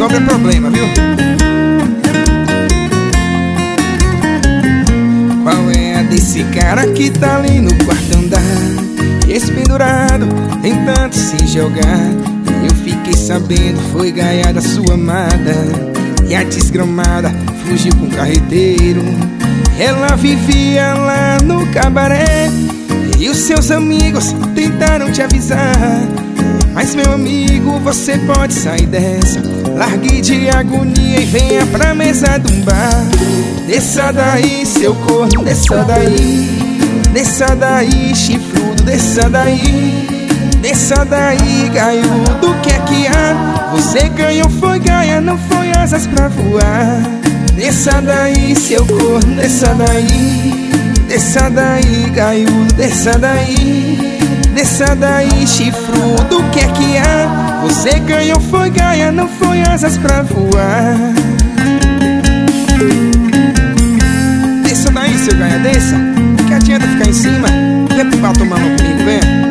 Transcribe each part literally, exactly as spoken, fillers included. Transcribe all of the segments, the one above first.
descobre é problema, viu? Qual é a desse cara que tá ali no quarto andar, espendurado, tentando se jogar? Eu fiquei sabendo, foi gaiada sua amada, e a desgramada fugiu com o carreteiro. Ela vivia lá no cabaré, e os seus amigos tentaram te avisar. Mas meu amigo, você pode sair dessa. Largue de agonia e venha pra mesa de um bar. Desça daí, seu corno, desça daí. Desça daí, chifrudo, desça daí. Desça daí, gaiudo, o que é que há? Você ganhou, foi gaia, não foi asas pra voar. Desça daí, seu corno, desça daí. Desça daí, gaiudo, desça daí. Desça daí, chifrudo, o que é que há? Você ganhou, foi gaia, não foi asas pra voar. Desça daí, seu gaia, desça. Que adianta ficar em cima? Vem pro bar tomar uma comigo, vem.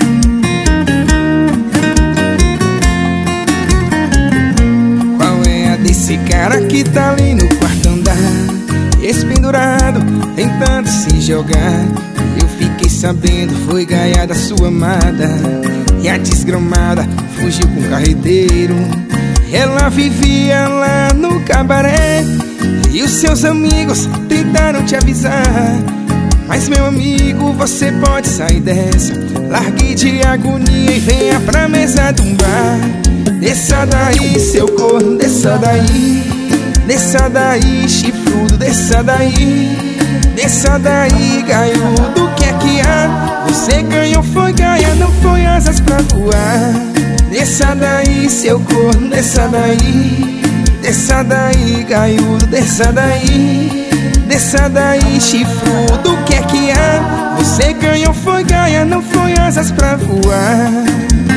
Esse cara que tá ali no quarto andar, espendurado, tentando se jogar. Eu fiquei sabendo, foi gaiada sua amada, e a desgramada fugiu com o carreteiro. Ela vivia lá no cabaré, e os seus amigos tentaram te avisar. Mas meu amigo, você pode sair dessa. Largue de agonia e venha pra mesa de um bar. Desça daí, seu corno, desça daí. Desça daí, chifrudo, desça daí. Desça daí, gaiudo, o que é que há? Você ganhou, foi gaia, não foi asas pra voar. Desça daí, seu corno, desça daí. Desça daí, gaiudo, desça daí. Desça daí, chifrudo, o que é que há? Você ganhou, foi gaia, não foi asas pra voar.